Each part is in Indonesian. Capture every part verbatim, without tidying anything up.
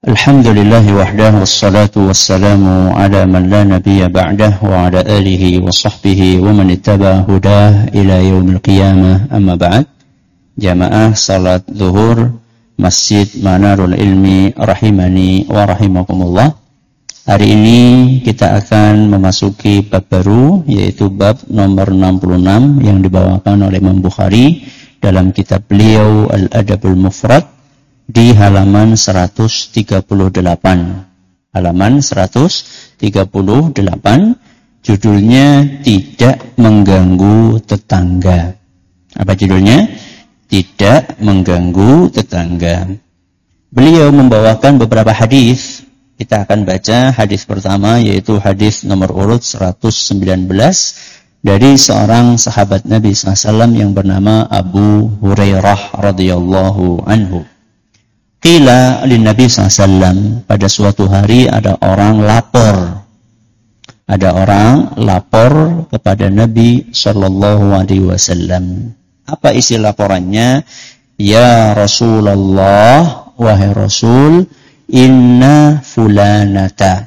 Alhamdulillahi wahdah wassalatu wassalamu ala man la nabiyya ba'dah wa ala alihi wa sahbihi wa man ittaba hudah ila yaumil qiyamah amma ba'd. Jamaah salat zuhur Masjid Manarul Ilmi rahimani wa rahimakumullah. Hari ini kita akan memasuki bab baru, yaitu bab nomor enam puluh enam yang dibawakan oleh Imam Bukhari dalam kitab beliau Al-Adabul Mufrad di halaman seratus tiga puluh delapan. Halaman seratus tiga puluh delapan, judulnya Tidak Mengganggu Tetangga. Apa judulnya? Tidak Mengganggu Tetangga. Beliau membawakan beberapa hadis. Kita akan baca hadis pertama, yaitu hadis nomor urut seratus sembilan belas dari seorang sahabat Nabi shallallahu alaihi wasallam yang bernama Abu Hurairah radhiyallahu anhu. Qila lin Nabi shallallahu alaihi wasallam, pada suatu hari ada orang lapor. Ada orang lapor kepada Nabi sallallahu alaihi wasallam. Apa isi laporannya? Ya Rasulullah, wahai Rasul, inna fulanata,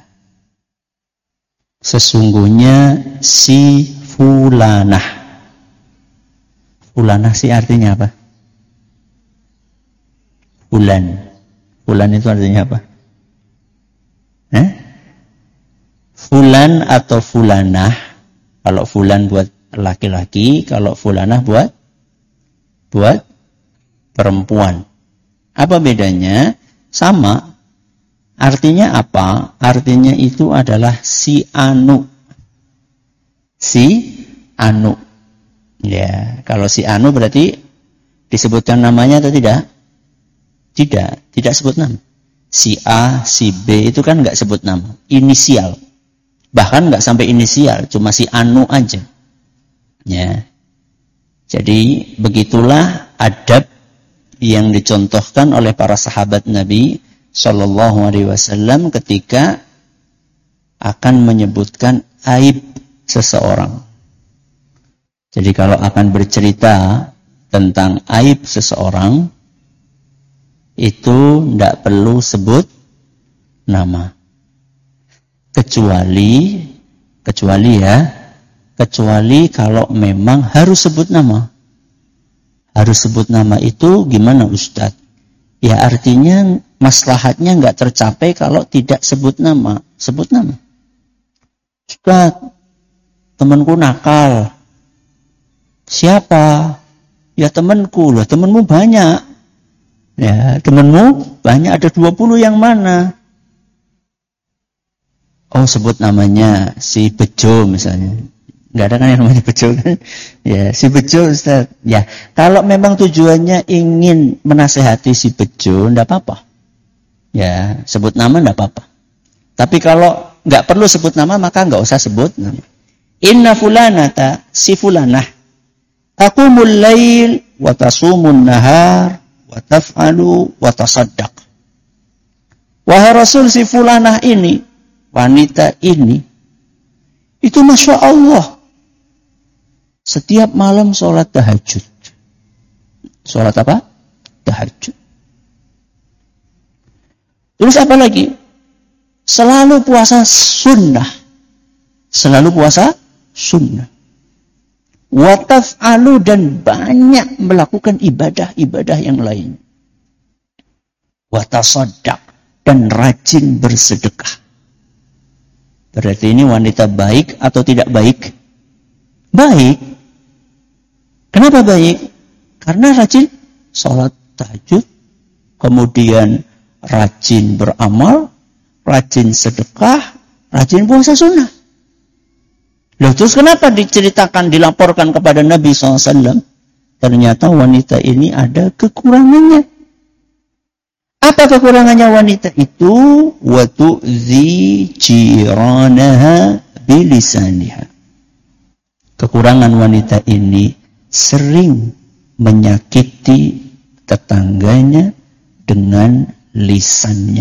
sesungguhnya si fulanah. Fulanah si artinya apa? Fulan. Fulan itu artinya apa? Eh? Fulan atau fulanah. Kalau fulan buat laki-laki, kalau fulanah buat buat perempuan. Apa bedanya? Sama. Artinya apa? Artinya itu adalah si anu. Si anu. Ya, kalau si anu berarti disebutkan namanya atau tidak? Tidak, tidak sebut nama. Si A, si B itu kan nggak sebut nama, inisial. Bahkan nggak sampai inisial, cuma si anu aja. Ya. Jadi begitulah adab yang dicontohkan oleh para sahabat Nabi Shallallahu Alaihi Wasallam ketika akan menyebutkan aib seseorang. Jadi kalau akan bercerita tentang aib seseorang, itu tidak perlu sebut nama. Kecuali, kecuali ya, kecuali kalau memang harus sebut nama. Harus sebut nama itu gimana Ustaz? Ya artinya maslahatnya nggak tercapai kalau tidak sebut nama. Sebut nama. Ustaz, temanku nakal. Siapa? Ya temanku loh, temanmu banyak. Ya, temanmu banyak, ada dua puluh yang mana? Oh, sebut namanya si Bejo misalnya. Enggak ada kan yang namanya Bejo kan? Ya, si Bejo Ustaz. Ya, kalau memang tujuannya ingin menasehati si Bejo, enggak apa-apa. Ya, sebut nama enggak apa-apa. Tapi kalau enggak perlu sebut nama, maka enggak usah sebut nama. Inna fulanata, si fulanah, taqumul lail wa tasumun nahar wa taf'alu wa tasaddaq. Wahai Rasul, si fulanah ini, wanita ini, itu Masya Allah, setiap malam sholat tahajud. Sholat apa? Tahajud. Terus apa lagi? Selalu puasa sunnah. Selalu puasa sunnah. Wa taf'alu, dan banyak melakukan ibadah-ibadah yang lain. Wa tasaddaq, dan rajin bersedekah. Berarti ini wanita baik atau tidak baik? Baik. Kenapa baik? Karena rajin sholat tahajud, kemudian rajin beramal, rajin sedekah, rajin puasa sunnah. Loh, terus kenapa diceritakan, dilaporkan kepada Nabi shallallahu alaihi wasallam? Ternyata wanita ini ada kekurangannya. Apa kekurangannya wanita itu? Wa tu'zi jiranaha bilisaniha. Kekurangan wanita ini sering menyakiti tetangganya dengan lisannya.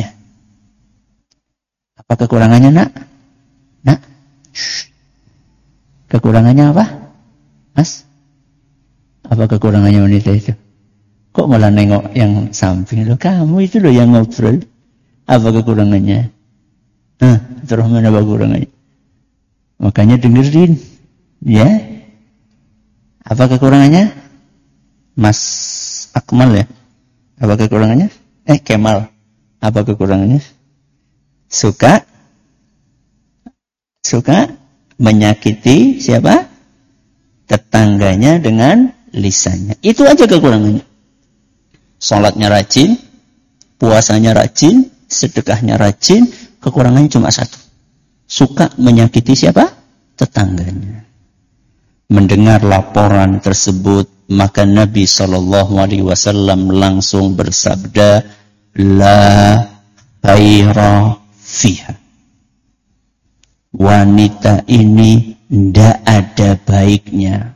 Apa kekurangannya, Nak? Nak? Shh. Kekurangannya apa? Mas? Apa kekurangannya wanita itu? Kok malah nengok yang samping? Loh, kamu itu loh yang ngobrol. Apa kekurangannya? Hah, Abdurrahman apa kekurangannya? Makanya dengerin. Ya. Apa kekurangannya? Mas Akmal ya? Apa kekurangannya? Eh, Kemal. Apa kekurangannya? Suka Suka menyakiti siapa? Tetangganya dengan lisannya. Itu aja kekurangannya. Salatnya rajin, puasanya rajin, sedekahnya rajin, kekurangannya cuma satu. Suka menyakiti siapa? Tetangganya. Mendengar laporan tersebut, maka Nabi shallallahu alaihi wasallam langsung bersabda, la khaira fiha. Wanita ini tidak ada baiknya.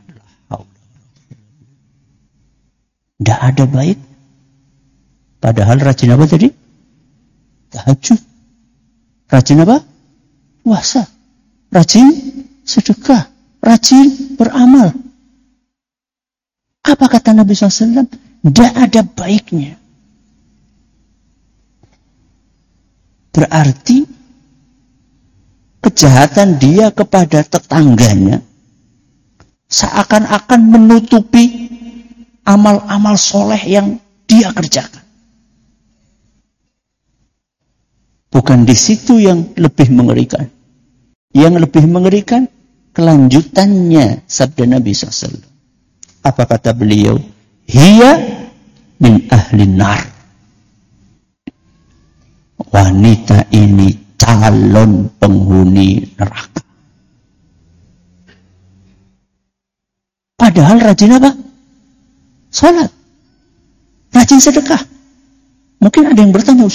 Tidak ada baik. Padahal rajin apa tadi? Tahajud. Rajin apa? Puasa. Rajin sedekah. Rajin beramal. Apa kata Nabi shallallahu alaihi wasallam? Tidak ada baiknya. Berarti kejahatan dia kepada tetangganya seakan-akan menutupi amal-amal soleh yang dia kerjakan. Bukan di situ yang lebih mengerikan. Yang lebih mengerikan kelanjutannya sabda Nabi shallallahu alaihi wasallam. Apa kata beliau? Hiya min ahlin nar. Wanita ini calon penghuni neraka. Padahal rajin apa? Salat. Rajin sedekah. Mungkin ada yang bertanya,